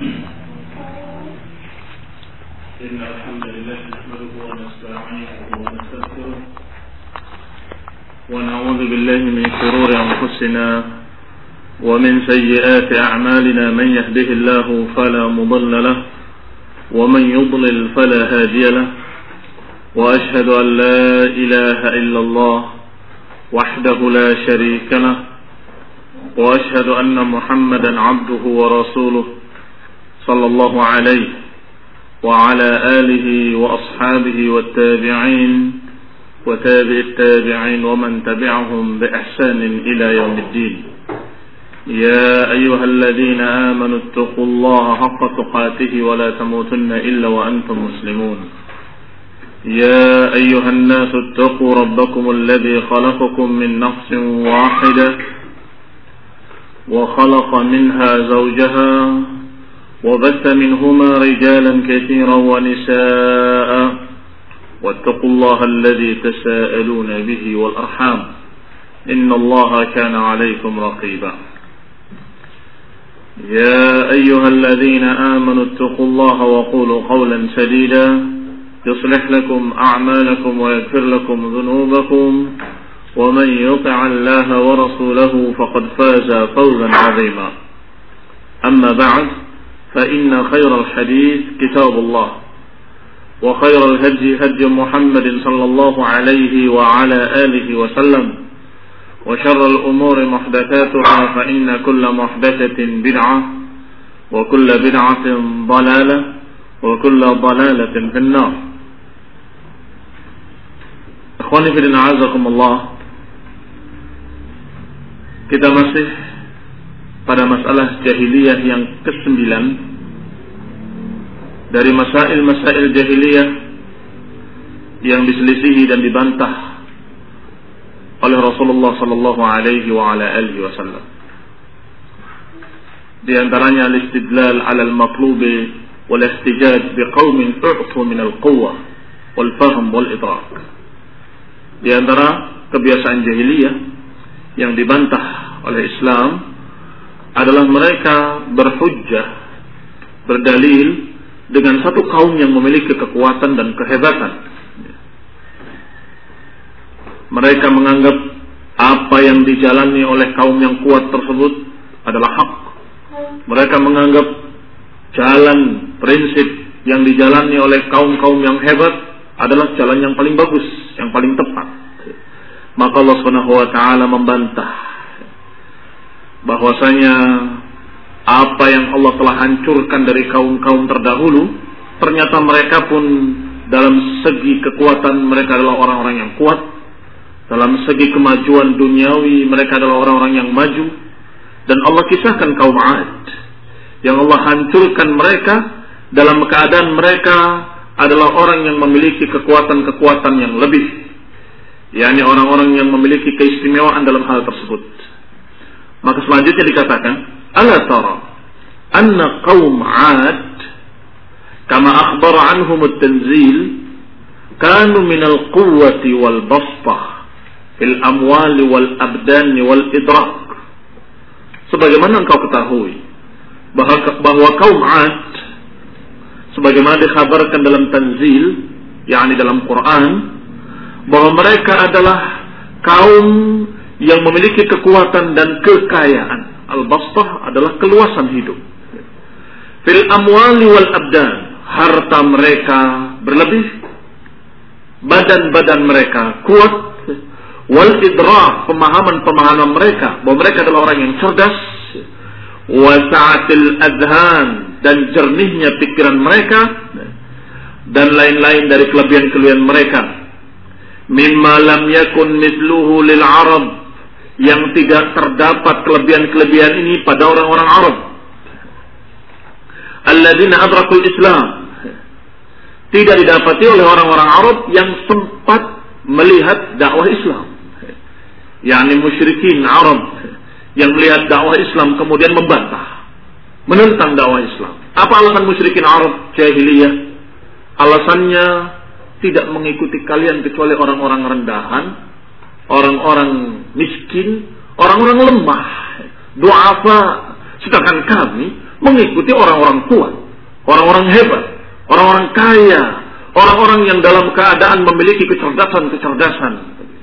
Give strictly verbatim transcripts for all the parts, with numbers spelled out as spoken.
إن الحمد لله نحمده ونستعينه ونستغفره ونعوذ بالله من شرور أنفسنا ومن سيئات أعمالنا من يهده الله فلا مضل له ومن يضلل فلا هادي له وأشهد أن لا إله إلا الله وحده لا شريك له وأشهد أن محمدا عبده ورسوله صلى الله عليه وعلى آله وأصحابه والتابعين وتابع التابعين ومن تبعهم بإحسان إلى يوم الدين. يا أيها الذين آمنوا اتقوا الله حق تقاته ولا تموتن إلا وأنتم مسلمون. يا أيها الناس اتقوا ربكم الذي خلقكم من نفس واحدة وخلق منها زوجها وبث منهما رجالا كثيرا ونساء واتقوا الله الذي تساءلون به والأرحام إن الله كان عليكم رقيبا. يا أيها الذين آمنوا اتقوا الله وقولوا قولا سديدا يصلح لكم أعمالكم ويغفر لكم ذنوبكم ومن يطع الله ورسوله فقد فاز فوزا عظيما. أما بعد فإن خير الحديث كتاب الله وخير الهدي هدي محمد صلى الله عليه وعلى آله وسلم وشر الأمور محدثاتها فإن كل محدثة بدعة وكل بدعة ضلالة وكل ضلالة في النار. Ikhwani fillah a'azakumullah, kita masih pada masalah jahiliyah yang kesembilan dari masail-masail jahiliyah yang diselisihi dan dibantah oleh Rasulullah sallallahu alaihi wa ala alihi wasallam. Di antaranya al-istidlal 'ala al-matlubi wal ihtijaj biqaumin u'tu min al-quwwah wal fahm wal idrak. Di antara kebiasaan jahiliyah yang dibantah oleh Islam adalah mereka berhujjah, berdalil dengan satu kaum yang memiliki kekuatan dan kehebatan. Mereka menganggap apa yang dijalani oleh kaum yang kuat tersebut adalah hak. Mereka menganggap jalan, prinsip yang dijalani oleh kaum-kaum yang hebat adalah jalan yang paling bagus, yang paling tepat. Maka Allah Subhanahu wa taala membantah bahwasanya apa yang Allah telah hancurkan dari kaum-kaum terdahulu, ternyata mereka pun dalam segi kekuatan mereka adalah orang-orang yang kuat, dalam segi kemajuan duniawi mereka adalah orang-orang yang maju. Dan Allah kisahkan kaum 'Ad yang Allah hancurkan mereka dalam keadaan mereka adalah orang yang memiliki kekuatan-kekuatan yang lebih, yakni orang-orang yang memiliki keistimewaan dalam hal tersebut. Maka selanjutnya dikatakan, ala tara anna qaum 'Ad kama akhbara anhum at-tanzil kanu min al-quwwati wal bastah fil amwali wal abdan wal idrak. Sebagaimana engkau ketahui bahwa, bahwa kaum 'Ad sebagaimana dikhabarkan dalam tanzil, yakni dalam Quran, bahwa mereka adalah kaum yang memiliki kekuatan dan kekayaan. Al-bastah adalah keluasan hidup. Fil amwali wal abdan, harta mereka berlebih, badan-badan mereka kuat, wal idrak, pemahaman-pemahaman mereka bahwa mereka adalah orang yang cerdas, wa sa'atil adhan, dan jernihnya pikiran mereka, dan lain-lain dari kelebihan-kelebihan mereka. Mimma lam yakun mithluhu lil Arab, yang tidak terdapat kelebihan-kelebihan ini pada orang-orang Arab. Alladzina adrakul Islam, tidak didapati oleh orang-orang Arab yang sempat melihat dakwah Islam, yakni musyrikin Arab yang melihat dakwah Islam kemudian membantah, menentang dakwah Islam. Apa alasan musyrikin Arab jahiliyah? Alasannya tidak mengikuti kalian kecuali orang-orang rendahan, orang-orang miskin, orang-orang lemah, du'afa, Sedangkan kami mengikuti orang-orang kuat, orang-orang hebat, orang-orang kaya, orang-orang yang dalam keadaan memiliki kecerdasan-kecerdasan.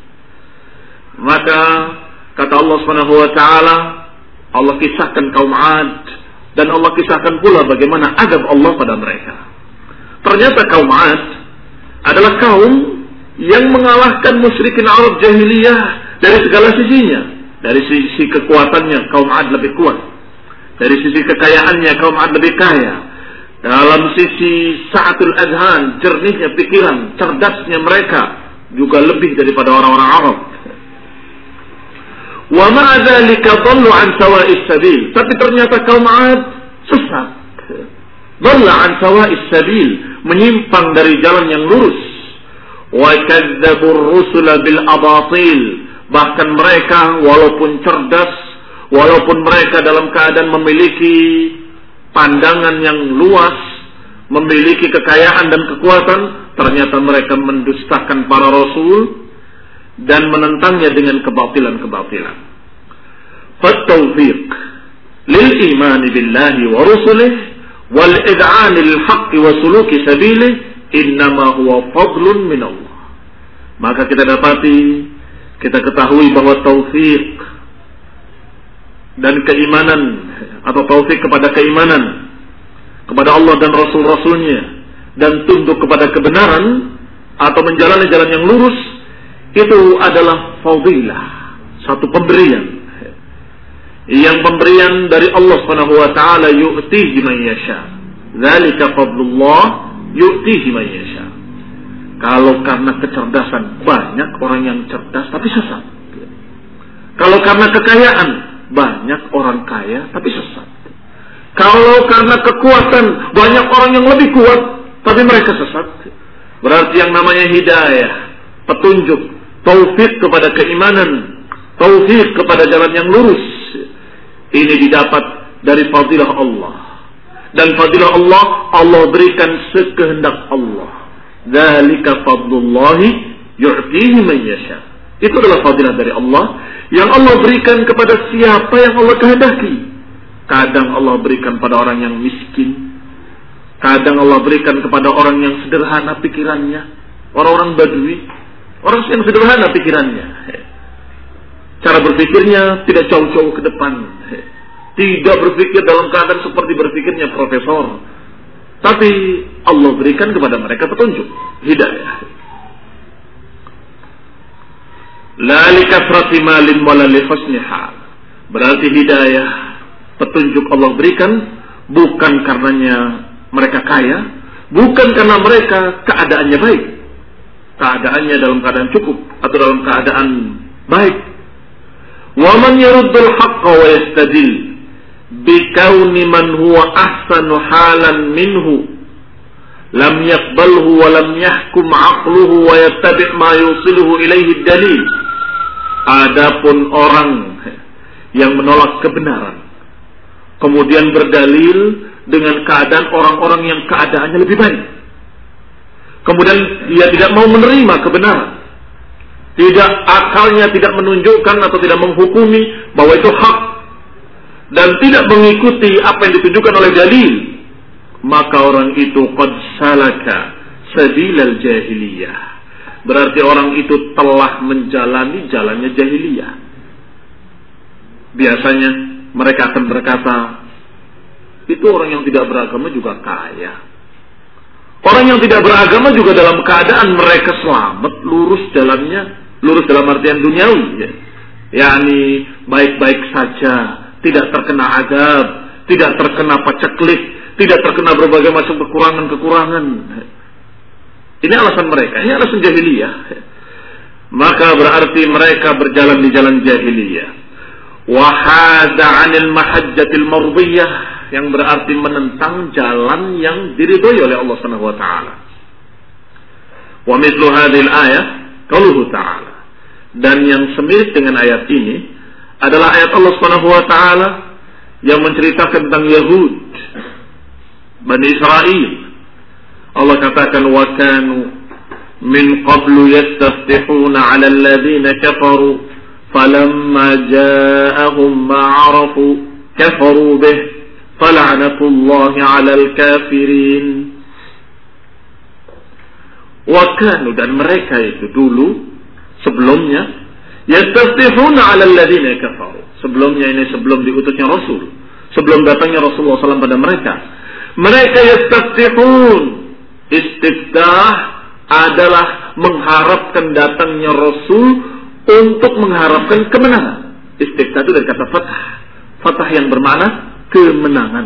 Maka kata Allah Subhanahu wa taala, Allah kisahkan kaum 'Ad dan Allah kisahkan pula bagaimana adab Allah pada mereka. Ternyata kaum 'Ad adalah kaum yang mengalahkan musyrikin Arab jahiliyah dari segala sisinya. Dari sisi kekuatannya kaum 'Ad lebih kuat. Dari sisi kekayaannya kaum 'Ad lebih kaya. Dalam sisi sa'atul adhan, jernihnya pikiran, cerdasnya mereka juga lebih daripada orang-orang Arab. Wa ma'a dzalika dhallu an sawa'is sabil. Tapi ternyata kaum 'Ad sesat. Dhalla an sawa'is sabil, menyimpang dari jalan yang lurus. Wa kadzdzabur rusula bil abatil. Bahkan mereka walaupun cerdas, walaupun mereka dalam keadaan memiliki pandangan yang luas, memiliki kekayaan dan kekuatan, ternyata mereka mendustakan para rasul dan menentangnya dengan kebatilan-kebatilan. Fattawfiq lil iman billahi wa rusulih wal id'an lil haqq wa suluki sabilih innama huwa fadlun min Allah. Maka kita dapati, kita ketahui bahwa taufik dan keimanan atau taufik kepada keimanan kepada Allah dan Rasul-Rasulnya dan tunduk kepada kebenaran atau menjalani jalan yang lurus, itu adalah fadilah, satu pemberian. Yang pemberian dari Allah Subhanahu wa taala, yu'tihi man yasha. Dzalika fadlullah yu'tihi man yasha. Kalau karena kecerdasan, banyak orang yang cerdas tapi sesat. Kalau karena kekayaan, banyak orang kaya tapi sesat. Kalau karena kekuatan, banyak orang yang lebih kuat tapi mereka sesat. Berarti yang namanya hidayah, petunjuk, taufik kepada keimanan, taufik kepada jalan yang lurus, ini didapat dari fadilah Allah. Dan fadilah Allah, Allah berikan sekehendak Allah. Dzalika fadlullahi yu'tihi man yasha. Itu adalah fadilah dari Allah yang Allah berikan kepada siapa yang Allah kehendaki. Kadang Allah berikan pada orang yang miskin, kadang Allah berikan kepada orang yang sederhana pikirannya, orang-orang badui, orang yang sederhana pikirannya. Cara berpikirnya tidak jauh-jauh ke depan, tidak berpikir dalam keadaan seperti berpikirnya profesor, tapi Allah berikan kepada mereka petunjuk, hidayah. La likathrati malin wala li husni hal. Berarti hidayah, petunjuk Allah berikan bukan karenanya mereka kaya, bukan karena mereka keadaannya baik, keadaannya dalam keadaan cukup atau dalam keadaan baik. Wa man yaruddul haqqa wa yastadil bi kauni man huwa ahsanu halan minhu lam yaqbalhu wa lam yahkum aqluhu wa yattabi' ma yusiluhu ilaihi dalil. Adapun orang yang menolak kebenaran kemudian berdalil dengan keadaan orang-orang yang keadaannya lebih baik, kemudian dia tidak mau menerima kebenaran, tidak akalnya tidak menunjukkan atau tidak menghukumi bahwa itu hak, dan tidak mengikuti apa yang ditunjukkan oleh dalil, maka orang itu qad salaka sabilal jahiliyah. Berarti orang itu telah menjalani jalannya jahiliyah. Biasanya mereka akan berkata, itu orang yang tidak beragama juga kaya. Orang yang tidak beragama juga dalam keadaan mereka selamat, lurus jalannya, lurus dalam artian duniawi, ya. yakni baik-baik saja, tidak terkena azab, tidak terkena paceklik, tidak terkena berbagai macam kekurangan-kekurangan. Ini alasan mereka, ini alasan jahiliyah. Maka berarti mereka berjalan di jalan jahiliyah. Wa hada 'anil mahajjatil mardiyah, yang berarti menentang jalan yang diridhoi oleh Allah Subhanahu wa taala. Wa mithlu hadhil ayah qauluhu ta'ala. Dan yang semirip dengan ayat ini adalah ayat Allah Subhanahu wa taala yang menceritakan tentang Yahud, Bani Israel. Allah katakan, wa kanu min qablu yastaftihuna 'ala alladhina kafaru falamma ja'ahum ma 'arafu kafaru bih fala'natullahi 'alal kafirin. Wa kanu, dan mereka itu dulu sebelumnya yastafihuna 'alal ladzina kafaru. Sebelumnya ini sebelum diutusnya Rasul, sebelum datangnya Rasulullah shallallahu alaihi wasallam pada mereka, mereka yastafihun. Istiftah adalah mengharapkan datangnya Rasul untuk mengharapkan kemenangan. Istiftah itu dari kata fathah. Fathah yang bermakna kemenangan.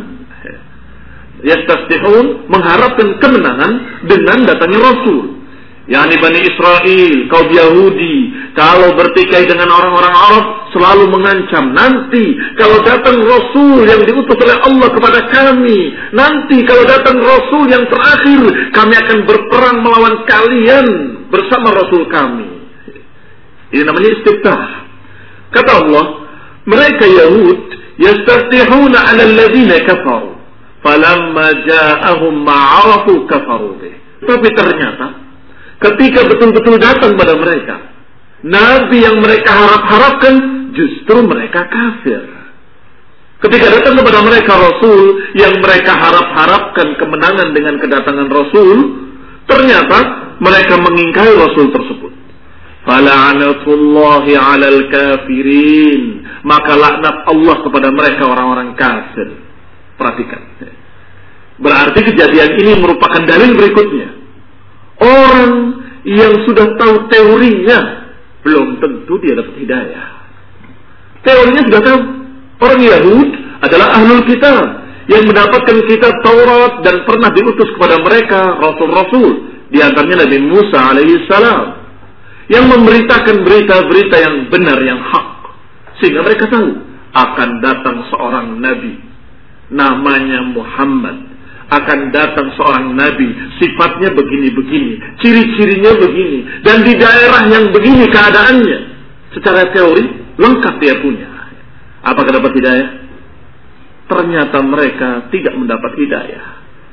Yastafihun, mengharapkan kemenangan dengan datangnya Rasul. yakni Bani Israel, kaum Yahudi, kalau bertikai dengan orang-orang Arab selalu mengancam, nanti kalau datang Rasul yang diutus oleh Allah kepada kami, nanti kalau datang Rasul yang terakhir, kami akan berperang melawan kalian bersama Rasul kami. Ini namanya istiftah. Kata Allah, mereka Yahud yastaftihuna 'ala alladziina kafaru falamma ja'ahum ma'arafu kafaru bih. Tapi ternyata ketika betul-betul datang pada mereka nabi yang mereka harap-harapkan, justru mereka kafir. Ketika datang kepada mereka Rasul yang mereka harap-harapkan kemenangan dengan kedatangan Rasul, ternyata mereka mengingkari Rasul tersebut. Fala'anatullahi 'alal kafirin, maka laknat Allah kepada mereka orang-orang kafir. Perhatikan. Berarti kejadian ini merupakan dalil berikutnya. Orang yang sudah tahu teorinya belum tentu dia dapat hidayah. Teorinya sudah tahu. Orang Yahud adalah ahlul kitab yang mendapatkan kitab Taurat dan pernah diutus kepada mereka rasul-rasul, di antaranya Nabi Musa alaihi salam, yang memberitakan berita-berita yang benar, yang hak, sehingga mereka tahu akan datang seorang nabi namanya Muhammad. Akan datang seorang nabi, sifatnya begini-begini, ciri-cirinya begini, dan di daerah yang begini keadaannya. Secara teori lengkap dia punya. Apakah dapat hidayah? Ternyata mereka tidak mendapat hidayah.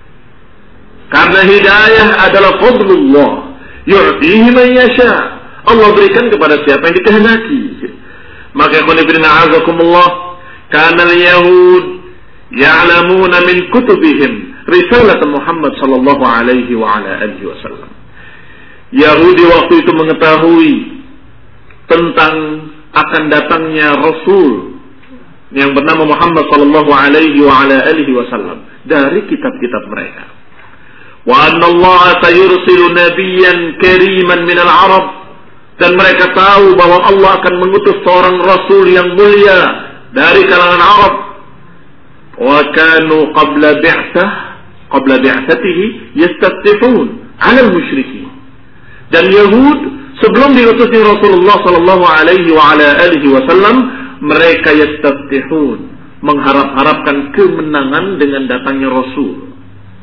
Karena hidayah adalah fadlullah, yu'tihi man yasha. Allah berikan kepada siapa yang dikehendaki. Maka qulibina a'azakumullah, kana al-yahud ya'lamuna min kutubihim risalah Muhammad sallallahu alaihi wa ala alihi wasallam. Yahudi waktu itu mengetahui tentang akan datangnya Rasul yang bernama Muhammad sallallahu alaihi wa ala alihi wasallam dari kitab-kitab mereka. Wa anna Allah sayursilu nabiyyan kariman min al-Arab, dan mereka tahu bahwa Allah akan mengutus seorang Rasul yang mulia dari kalangan Arab. Wa kanu qabla bi'tsah qabla bi'tsatihi yastaftihun 'ala al-musyrikin. Dan Yahud sebelum diutusnya Rasulullah sallallahu alaihi wa ala alihi wasallam, mereka yastaftihun, mengharap-harapkan kemenangan dengan datangnya Rasul.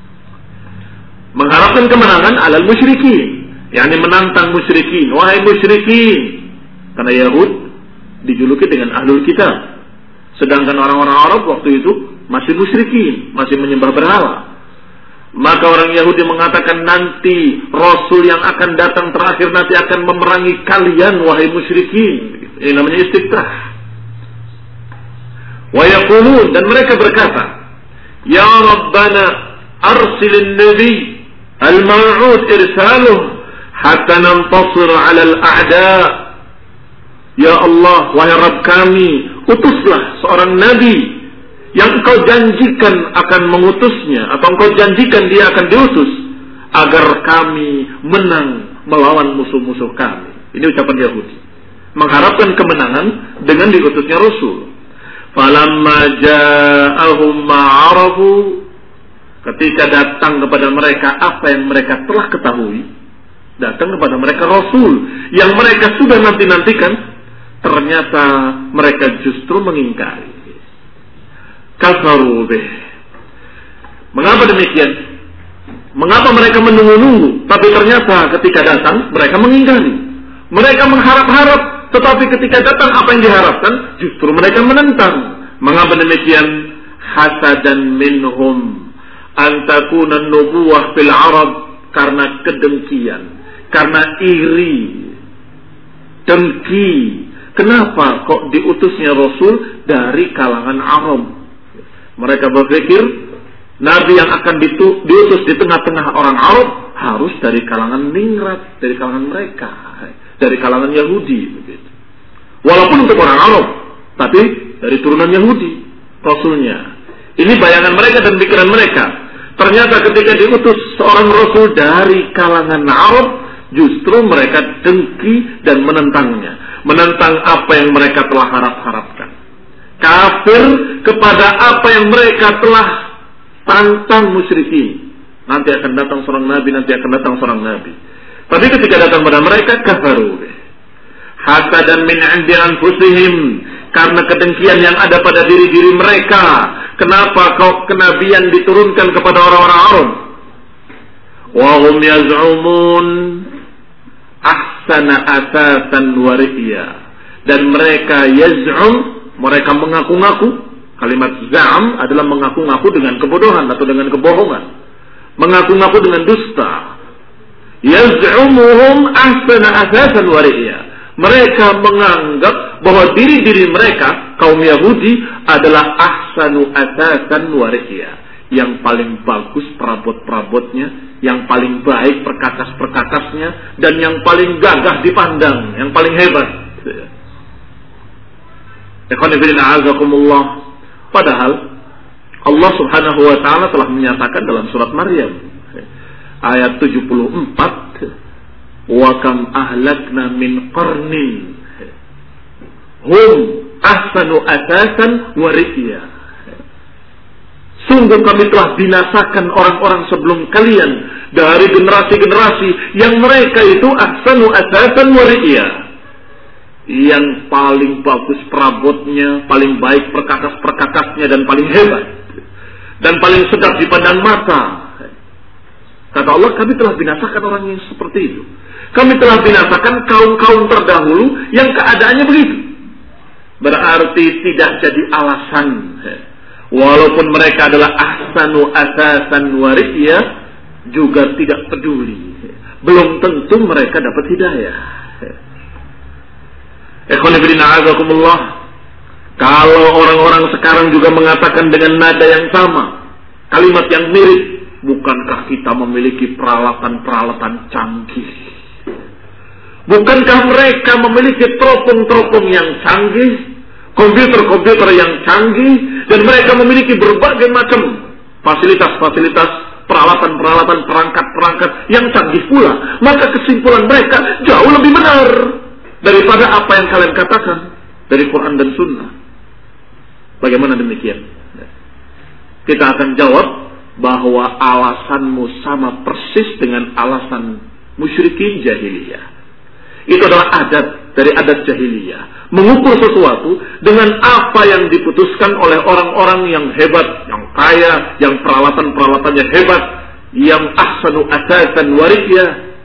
Mengharapkan kemenangan 'ala al-musyrikin, yakni menantang musyrikin. Wahai musyrikin, karena Yahud dijuluki dengan ahlul kitab, sedangkan orang-orang Arab waktu itu masih musyrikin, masih menyembah berhala. Maka orang Yahudi mengatakan, nanti Rasul yang akan datang terakhir nanti akan memerangi kalian, wahai musyrikin. Ini namanya istiftah. Wa yaqulun, dan mereka berkata, ya Rabbana arsilin nabi al-ma'ud irsaluh hatta nantasir 'ala al-a'da. Ya Allah, wahai Rabb kami, utuslah seorang nabi yang engkau janjikan akan mengutusnya, atau engkau janjikan dia akan diutus agar kami menang melawan musuh-musuh kami. Ini ucapan Yahudi, mengharapkan kemenangan dengan diutusnya Rasul. Falamma ja'ahum ma'arafu, ketika datang kepada mereka apa yang mereka telah ketahui, datang kepada mereka Rasul yang mereka sudah nanti-nantikan, ternyata mereka justru mengingkari. Kafaru bih. Mengapa demikian? Mengapa mereka menunggu-nunggu, tapi ternyata ketika datang mereka mengingkari. Mereka mengharap-harap, tetapi ketika datang apa yang diharapkan, justru mereka menentang. Mengapa demikian? Hasadan minhum an takuna an-nubuwah fil Arab, karena kedengkian, karena iri, dengki. Kenapa kok diutusnya Rasul dari kalangan Arab? Mereka berpikir Nabi yang akan ditu- diutus di tengah-tengah orang Arab harus dari kalangan ningrat, dari kalangan mereka, dari kalangan Yahudi. Begitu. Walaupun untuk orang Arab, tapi dari turunan Yahudi, Rasulnya. Ini bayangan mereka dan pikiran mereka. Ternyata ketika diutus seorang Rasul dari kalangan Arab, justru mereka dengki dan menentangnya. Menentang apa yang mereka telah harap-harapkan. Kafir kepada apa yang mereka telah tantang musyrikin. Nanti akan datang seorang Nabi, nanti akan datang seorang Nabi. Tapi ketika datang pada mereka, kafaru. Hasadan min 'indi anfusihim. Karena kedengkian yang ada pada diri-diri mereka. Kenapa kau kenabian diturunkan kepada orang-orang Arab? Wa hum yaz'umun ahsana asasan wa ri'ya. Dan mereka yaz'um, mereka mengaku-ngaku. Kalimat za'am adalah mengaku-ngaku dengan kebodohan atau dengan kebohongan. Mengaku-ngaku dengan dusta. Yaz'umuhum ahsana asasan wa ri'ya. Mereka menganggap bahwa diri-diri mereka, kaum Yahudi, adalah ahsanu asasan wa ri'ya. Yang paling bagus perabot-perabotnya, yang paling baik perkakas-perkakasnya, dan yang paling gagah dipandang, yang paling hebat. Padahal Allah subhanahu wa ta'ala telah menyatakan dalam surat Maryam ayat tujuh puluh empat, wa kam ahlakna min qarnin hum ahsanu asasan wa ri'ya. Sungguh kami telah binasakan orang-orang sebelum kalian dari generasi-generasi yang mereka itu ahsanu asasan wa ri'ya, yang paling bagus perabotnya, paling baik perkakas-perkakasnya, dan paling hebat dan paling sedap dipandang mata. Kata Allah, kami telah binasakan orang yang seperti itu. Kami telah binasakan kaum-kaum terdahulu yang keadaannya begitu. Berarti tidak jadi alasan. Walaupun mereka adalah ahsanu asasan wa ri'ya, juga tidak peduli. Belum tentu mereka dapat hidayah. Ikhwanifidina'azakumullah. Kalau orang-orang sekarang juga mengatakan dengan nada yang sama, kalimat yang mirip, bukankah kita memiliki peralatan-peralatan canggih? Bukankah mereka memiliki teropong-teropong yang canggih, komputer-komputer yang canggih, dan mereka memiliki berbagai macam fasilitas-fasilitas, peralatan-peralatan, perangkat-perangkat yang canggih pula? Maka kesimpulan mereka jauh lebih benar daripada apa yang kalian katakan dari Quran dan Sunnah. Bagaimana demikian? Kita akan jawab bahwa alasanmu sama persis dengan alasan musyrikin jahiliyah. Itu adalah adat dari adat jahiliyah, mengukur sesuatu dengan apa yang diputuskan oleh orang-orang yang hebat, yang kaya, yang peralatan-peralatannya hebat, yang ahsanu asasan wa ri'ya.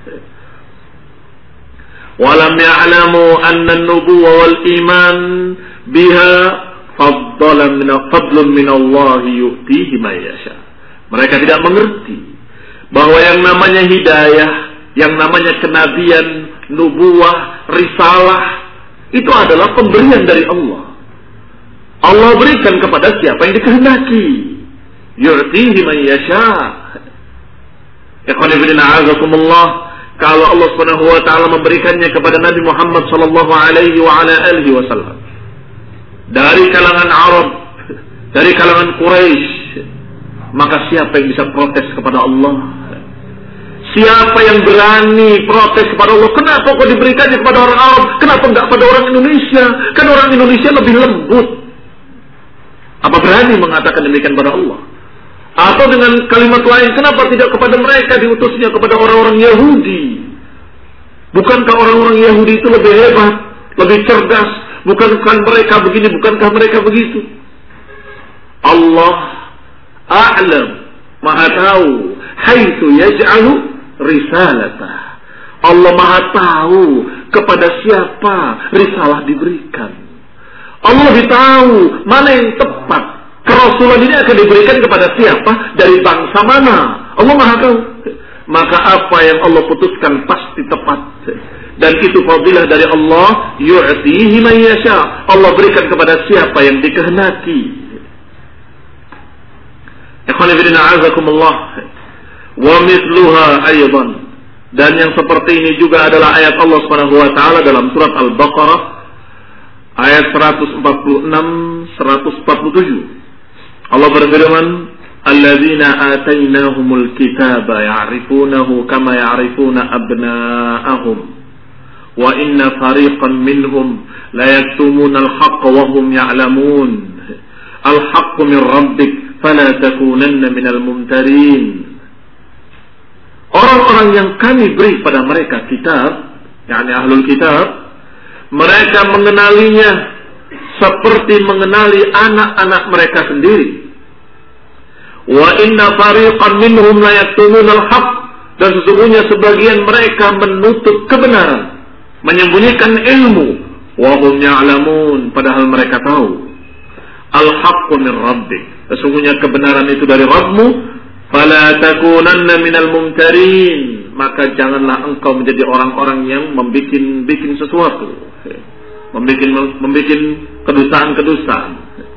Walam ya'lamu anna an-nubuwwa wal iman biha fadlun min Allah yu'tihi man yasha. Mereka tidak mengerti bahwa yang namanya hidayah, yang namanya kenabian, nubuwah, risalah, itu adalah pemberian dari Allah. Allah berikan kepada siapa yang dikehendaki. Yu'tihi man yasha. Ikhwan fillah a'azakumullah. Kalau Allah Subhanahu wa taala memberikannya kepada Nabi Muhammad sallallahu alaihi wa ala alihi wasallam dari kalangan Arab, dari kalangan Quraisy, maka siapa yang bisa protes kepada Allah? Siapa yang berani protes kepada Allah? Kenapa kok diberikannya kepada orang Arab? Kenapa enggak pada orang Indonesia? Kan orang Indonesia lebih lembut. Apa berani mengatakan demikian kepada Allah? Atau dengan kalimat lain, kenapa tidak kepada mereka diutusnya kepada orang-orang Yahudi? Bukankah orang-orang Yahudi itu lebih hebat, lebih cerdas? Bukankah mereka begini, bukankah mereka begitu? Allah a'lam, maha tahu, haitsu yaj'alu risalatah. Allah maha tahu kepada siapa risalah diberikan. Allah lebih tahu mana yang tepat. Kerasulan ini akan diberikan kepada siapa, dari bangsa mana. Allah maha tahu. Maka apa yang Allah putuskan pasti tepat. Dan itu fadilah dari Allah. Yu'tihi man yasha. Allah berikan kepada siapa yang dikehendaki. Ikhwani fillah a'azakumullah. Wa mithluha aydan. Dan yang seperti ini juga adalah ayat Allah Subhanahu wa taala dalam surat Al-Baqarah ayat seratus empat puluh enam seratus empat puluh tujuh. Allah berfirman, "Alladzina atainahumul kitaba ya'rifunahu kama ya'rifuna abna'ahum wa inna fariqan minhum la yaktumuna al-haqqa wa hum ya'lamun. Al-haqqu min rabbik fala takunanna minal mumtarin." Orang-orang yang kami beri pada mereka kitab, yakni ahlul kitab, mereka mengenalinya seperti mengenali anak-anak mereka sendiri. Wa inna fariqan minhum la yaktumunal haqq, dan sesungguhnya sebagian mereka menutup kebenaran, menyembunyikan ilmu. Wa hum ya'lamun, padahal mereka tahu. Al-haqqu min rabbik, sesungguhnya kebenaran itu dari Rabbmu. Fala takunanna minal mumtarin, maka janganlah engkau menjadi orang-orang yang membikin-bikin sesuatu, membikin membikin kedustaan-kedustaan.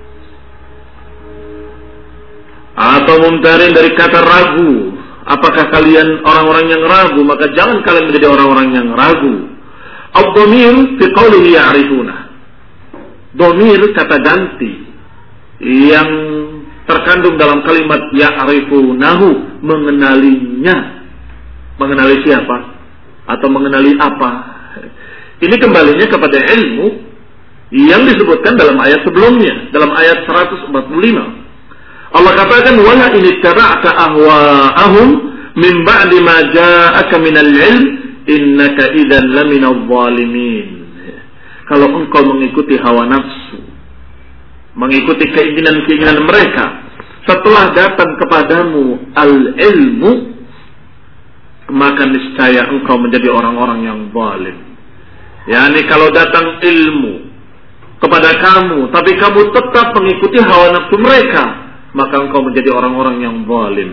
Atau mumtarin dari kata ragu. Apakah kalian orang-orang yang ragu? Maka jangan kalian menjadi orang-orang yang ragu. Ad-dhamir fi qawlihi ya'rifuna. Dhamir kata ganti yang terkandung dalam kalimat ya'rifunahu, mengenalinya. Mengenali siapa? Atau mengenali apa? Ini kembalinya kepada ilmu yang disebutkan dalam ayat sebelumnya, dalam ayat seratus empat puluh lima. Allah katakan, "Wala in ittaba'ta ahwa'ahum min ba'di ma ja'aka minal 'ilm innaka idzan laminadh dhalimin." Kalau engkau mengikuti hawa nafsu, mengikuti keinginan-keinginan mereka setelah datang kepadamu al-ilmu, maka niscaya engkau menjadi orang-orang yang zalim. Yani kalau datang ilmu kepada kamu tapi kamu tetap mengikuti hawa nafsu mereka, maka engkau menjadi orang-orang yang zalim.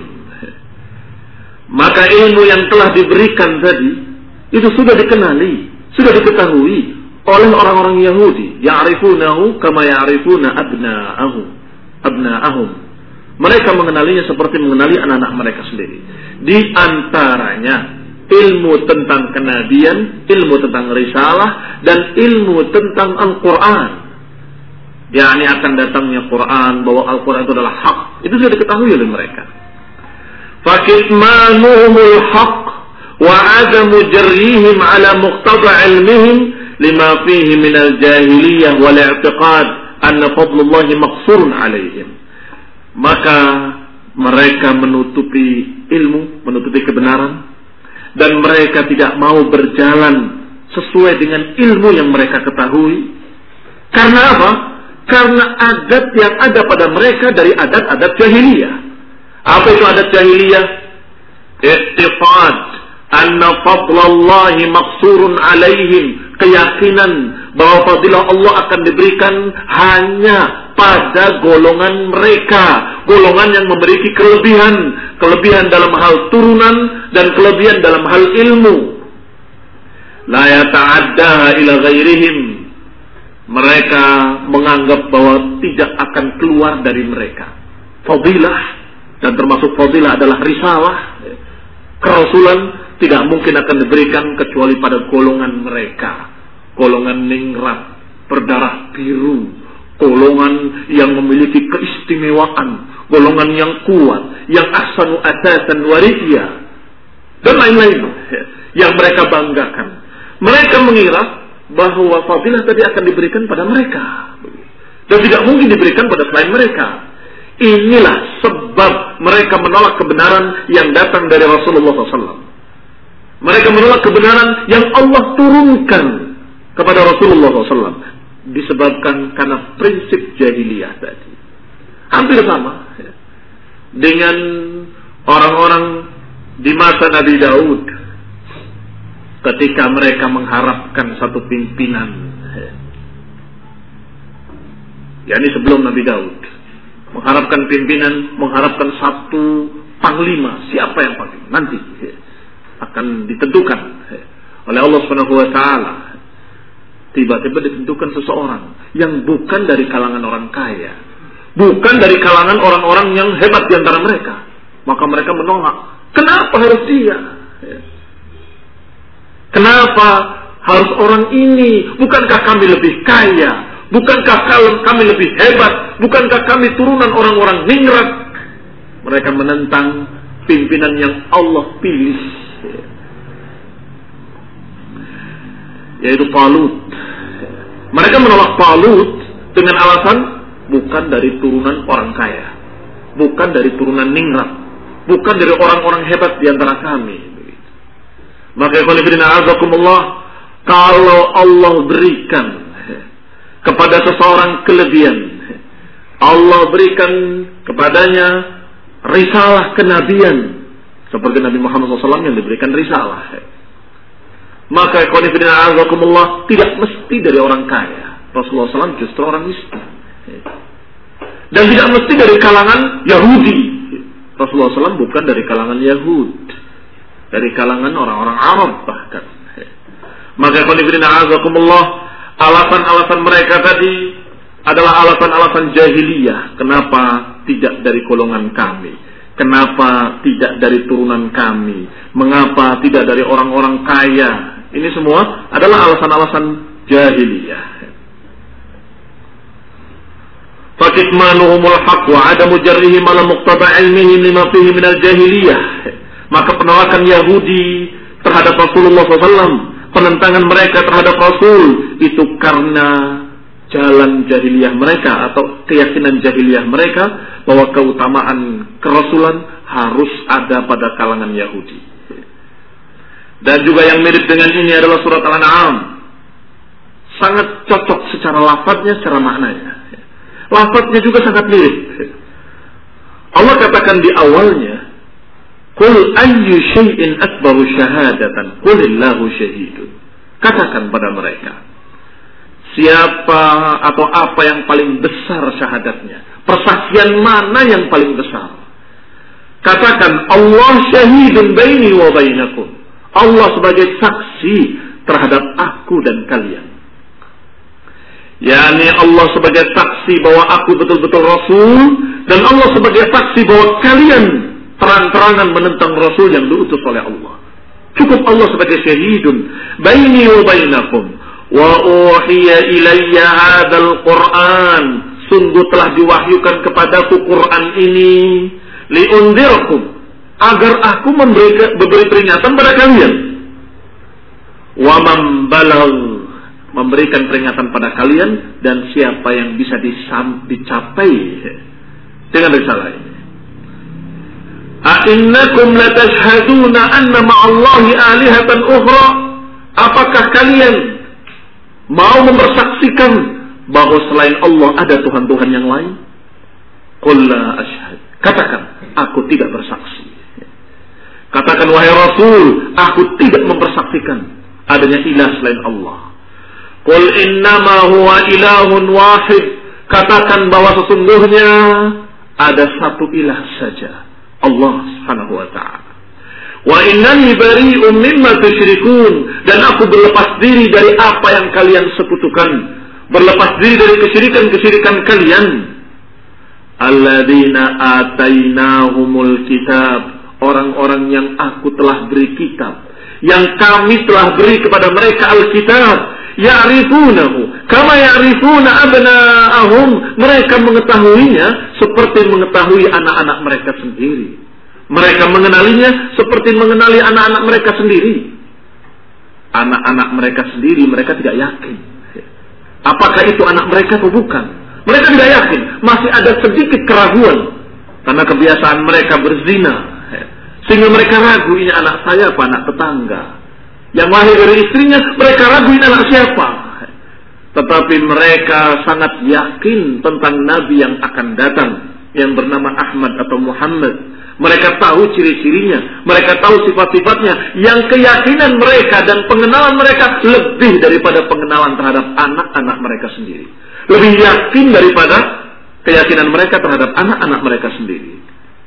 Maka ilmu yang telah diberikan tadi itu sudah dikenali, sudah diketahui oleh orang-orang Yahudi. Ya'rifunahu kama ya'rifuna abna'ahum. Abna'ahum. Mereka mengenalinya seperti mengenali anak-anak mereka sendiri. Di antaranya ilmu tentang kenabian, ilmu tentang risalah, dan ilmu tentang Al-Quran. yakni akan datangnya Quran, bahwa Al-Quran itu adalah hak. Itu sudah diketahui oleh mereka. Fakitmanuhumul haq wa adamu jarrihim ala muqtada ilmihim lima fihi minal jahiliyah wal i'tiqad anna fadlullahi maqsurun alaihim. Maka mereka menutupi ilmu, menutupi kebenaran, dan mereka tidak mau berjalan sesuai dengan ilmu yang mereka ketahui. Karena apa? Karena adat yang ada pada mereka dari adat-adat jahiliyah. Apa itu adat jahiliyah? I'tiqad anna fadlallahi maqsurun alaihim. Keyakinan bahwa fadilah Allah akan diberikan hanya pada golongan mereka, golongan yang memiliki kelebihan, kelebihan dalam hal turunan dan kelebihan dalam hal ilmu. La yata'addaha ila ghairihim. Mereka menganggap bahwa tidak akan keluar dari mereka fadilah, dan termasuk fadilah adalah risalah, kerasulan, tidak mungkin akan diberikan kecuali pada golongan mereka. Golongan ningrat, berdarah biru, golongan yang memiliki keistimewaan, golongan yang kuat, yang ahsanu asasan wariyah, dan lain-lain yang mereka banggakan. Mereka mengira bahwa fadilah tadi akan diberikan pada mereka, dan tidak mungkin diberikan pada selain mereka. Inilah sebab mereka menolak kebenaran yang datang dari Rasulullah shallallahu alaihi wasallam. Mereka menolak kebenaran yang Allah turunkan kepada Rasulullah shallallahu alaihi wasallam disebabkan karena prinsip jahiliyah tadi. Hampir sama dengan orang-orang di masa Nabi Daud ketika mereka mengharapkan satu pimpinan. yakni sebelum Nabi Daud, mengharapkan pimpinan, mengharapkan satu panglima, siapa yang paling nanti akan ditentukan oleh Allah Subhanahu wa taala. Tiba-tiba ditentukan seseorang yang bukan dari kalangan orang kaya, bukan dari kalangan orang-orang yang hebat di antara mereka. Maka mereka menolak. Kenapa harus dia? Kenapa harus orang ini? Bukankah kami lebih kaya? Bukankah kami lebih hebat? Bukankah kami turunan orang-orang ningrat? Mereka menentang pimpinan yang Allah pilih, yaitu Talut. Mereka menolak Talut dengan alasan bukan dari turunan orang kaya, bukan dari turunan ningrat, bukan dari orang-orang hebat di antara kami. Maka kalau Allah berikan kepada seseorang kelebihan, Allah berikan kepadanya risalah kenabian, seperti Nabi Muhammad shallallahu alaihi wasallam yang diberikan risalah, maka tidak mesti dari orang kaya. Rasulullah shallallahu alaihi wasallam justru orang miskin. Dan tidak mesti dari kalangan Yahudi. Rasulullah shallallahu alaihi wasallam bukan dari kalangan Yahud, dari kalangan orang-orang Arab bahkan. Maka alasan-alasan mereka tadi adalah alasan-alasan jahiliyah. Kenapa tidak dari golongan kami? Kenapa tidak dari turunan kami? Mengapa tidak dari orang-orang kaya? Ini semua adalah alasan-alasan jahiliyah. Fakitmanuhumul haq wa adamu jarrihim ala muqtada ilmihim lima fihi minal jahiliyah. Maka penolakan Yahudi terhadap Rasulullah shallallahu alaihi wasallam, penentangan mereka terhadap Rasul, itu karena jalan jahiliyah mereka atau keyakinan jahiliyah mereka bahwa keutamaan kerasulan harus ada pada kalangan Yahudi. Dan juga yang mirip dengan ini adalah surat Al-An'am. Sangat cocok secara lafadznya, secara maknanya. Lafadznya juga sangat mirip. Allah katakan di awalnya, "Qul ayyu syai'in akbaru syahadatan? Qulillahu syahidun." Katakan pada mereka, siapa atau apa yang paling besar syahadatnya? Persaksian mana yang paling besar? Katakan, Allah syahidun baini wa bainakum. Allah sebagai saksi terhadap aku dan kalian. yakni Allah sebagai saksi bahwa aku betul-betul Rasul, dan Allah sebagai saksi bahwa kalian terang-terangan menentang Rasul yang diutus oleh Allah. Cukup Allah sebagai syahidun baini wa bainakum. Wa uhiya ilayya hadzal Qur'an, sungguh telah diwahyukan kepadaku Quran ini, liundirkum, agar aku memberi, memberi peringatan pada kalian. Wa man balagh, memberikan peringatan pada kalian, dan siapa yang bisa disam, dicapai dengan risalah ini. A'innakum latashhaduna anna ma'allahi alihatan ukhra, apakah kalian mau mempersaksikan bahwa selain Allah ada Tuhan-Tuhan yang lain? Qul la ashhad, katakan aku tidak bersaksi. Katakan wahai Rasul, aku tidak mempersaksikan adanya ilah selain Allah. Qul innama huwa ilahun wahid, katakan bahwa sesungguhnya ada satu ilah saja, Allah Subhanahu wa ta'ala. Wa innani bari'un mimma tusyrikun, dan aku berlepas diri dari apa yang kalian sekutukan, berlepas diri dari kesyirikan-kesyirikan kalian. Alladzina atainahumul kitab, orang-orang yang aku telah beri kitab, yang kami telah beri kepada mereka Alkitab, ya'rifunahu kama ya'rifuna abna'ahum, mereka mengetahuinya seperti mengetahui anak-anak mereka sendiri. Mereka mengenalinya seperti mengenali anak-anak mereka sendiri. Anak-anak mereka sendiri mereka tidak yakin apakah itu anak mereka atau bukan. Mereka tidak yakin, masih ada sedikit keraguan karena kebiasaan mereka berzina, sehingga mereka ragu, ini anak saya apa anak tetangga. Yang lahir dari istrinya, mereka ragu ini anak siapa. Tetapi mereka sangat yakin tentang Nabi yang akan datang, yang bernama Ahmad atau Muhammad. Mereka tahu ciri-cirinya, mereka tahu sifat-sifatnya. Yang keyakinan mereka dan pengenalan mereka lebih daripada pengenalan terhadap anak-anak mereka sendiri. Lebih yakin daripada keyakinan mereka terhadap anak-anak mereka sendiri.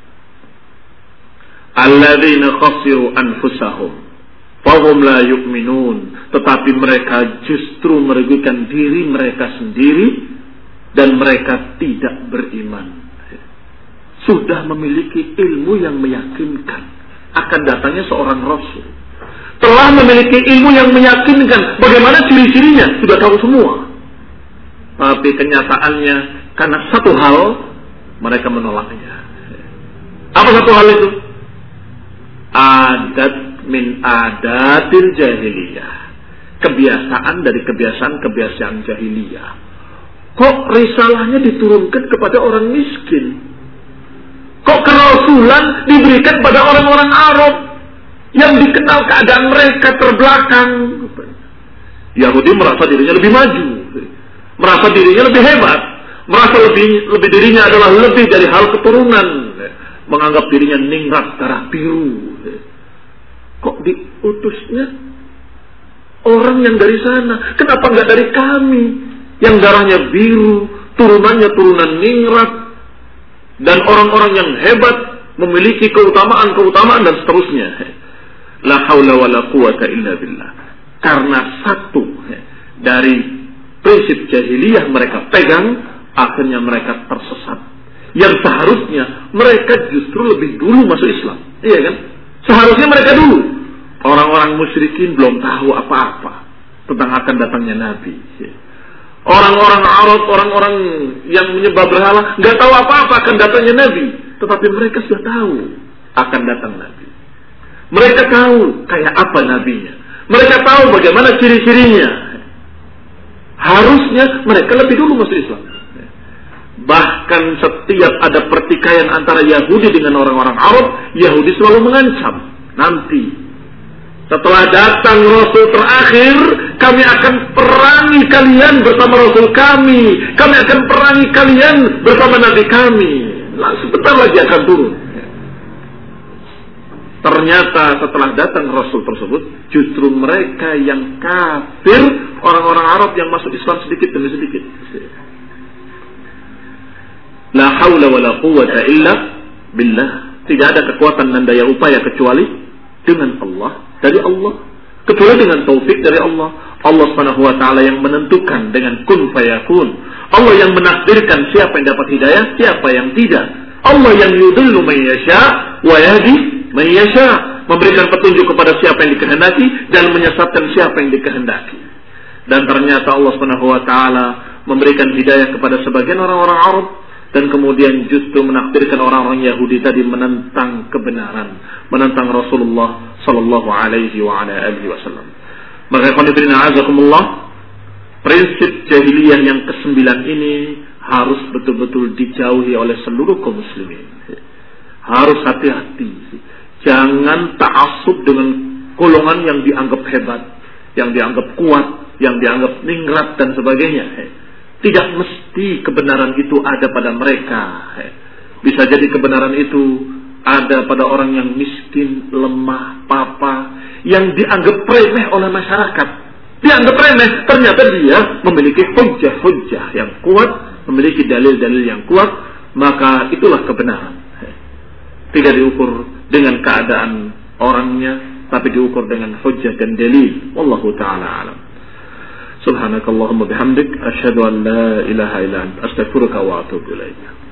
Alladzina khasiru anfusahum fahum la yu'minun, tetapi mereka justru merugikan diri mereka sendiri, dan mereka tidak beriman. Sudah memiliki ilmu yang meyakinkan akan datangnya seorang Rasul. Telah memiliki ilmu yang meyakinkan bagaimana ciri-cirinya, sudah tahu semua. Tapi kenyataannya karena satu hal mereka menolaknya. Apa satu hal itu? Adat min adatil jahiliyah. Kebiasaan dari kebiasaan-kebiasaan jahiliyah. Kok risalahnya diturunkan kepada orang miskin? Kok kerasulan diberikan pada orang-orang Arab yang dikenal keadaan mereka terbelakang? Yahudi merasa dirinya lebih maju, merasa dirinya lebih hebat, merasa lebih lebih dirinya adalah lebih dari hal keturunan, menganggap dirinya ningrat darah biru. Kok diutusnya orang yang dari sana? Kenapa nggak dari kami yang darahnya biru, turunannya turunan ningrat, dan orang-orang yang hebat memiliki keutamaan-keutamaan dan seterusnya? La haula wala quwata illa billah. Karena satu dari prinsip jahiliyah mereka pegang, akhirnya mereka tersesat. Yang seharusnya mereka justru lebih dulu masuk Islam. Iya kan? Seharusnya mereka dulu. Orang-orang musyrikin belum tahu apa-apa tentang akan datangnya Nabi. Orang-orang Arab, orang-orang yang menyembah berhala, nggak tahu apa-apa akan datangnya Nabi. Tetapi mereka sudah tahu akan datang Nabi. Mereka tahu kayak apa Nabinya. Mereka tahu bagaimana ciri-cirinya. Harusnya mereka lebih dulu masuk Islam. Bahkan setiap ada pertikaian antara Yahudi dengan orang-orang Arab, Yahudi selalu mengancam, nanti setelah datang Rasul terakhir, kami akan perangi kalian bersama Rasul kami. Kami akan perangi kalian bersama Nabi kami. Nah, sebentar lagi akan turun. Ternyata setelah datang Rasul tersebut, justru mereka yang kafir, orang-orang Arab yang masuk Islam sedikit demi sedikit. La haula wa la quwwata illa billah. Tidak ada kekuatan dan daya upaya kecuali dengan Allah, dari Allah, kecuali dengan taufik dari Allah. Allah Subhanahu wa taala yang menentukan dengan kun fayakun. Allah yang menakdirkan siapa yang dapat hidayah, siapa yang tidak. Allah yang yudillu man yasha wa yahdi man yasha, memberikan petunjuk kepada siapa yang dikehendaki dan menyesatkan siapa yang dikehendaki. Dan ternyata Allah Subhanahu wa taala memberikan hidayah kepada sebagian orang-orang Arab, dan kemudian justru menakdirkan orang-orang Yahudi tadi menentang kebenaran, menentang Rasulullah sallallahu alaihi wa ala alihi wasallam. Maka qanitin a'azakumullah, prinsip jahiliyah yang kesembilan ini harus betul-betul dijauhi oleh seluruh kaum muslimin. Harus hati-hati. Jangan ta'assub dengan golongan yang dianggap hebat, yang dianggap kuat, yang dianggap ningrat dan sebagainya. Tidak mesti kebenaran itu ada pada mereka. Bisa jadi kebenaran itu ada pada orang yang miskin, lemah, papa, yang dianggap remeh oleh masyarakat. Dianggap remeh, ternyata dia memiliki hujjah-hujjah yang kuat, memiliki dalil-dalil yang kuat, maka itulah kebenaran. Tidak diukur dengan keadaan orangnya, tapi diukur dengan hujjah dan dalil. Wallahu ta'ala alam. Subhanakallahumma bihamdik, asyhadu an la ilaha illa anta, astaghfiruka wa atubu ilaik.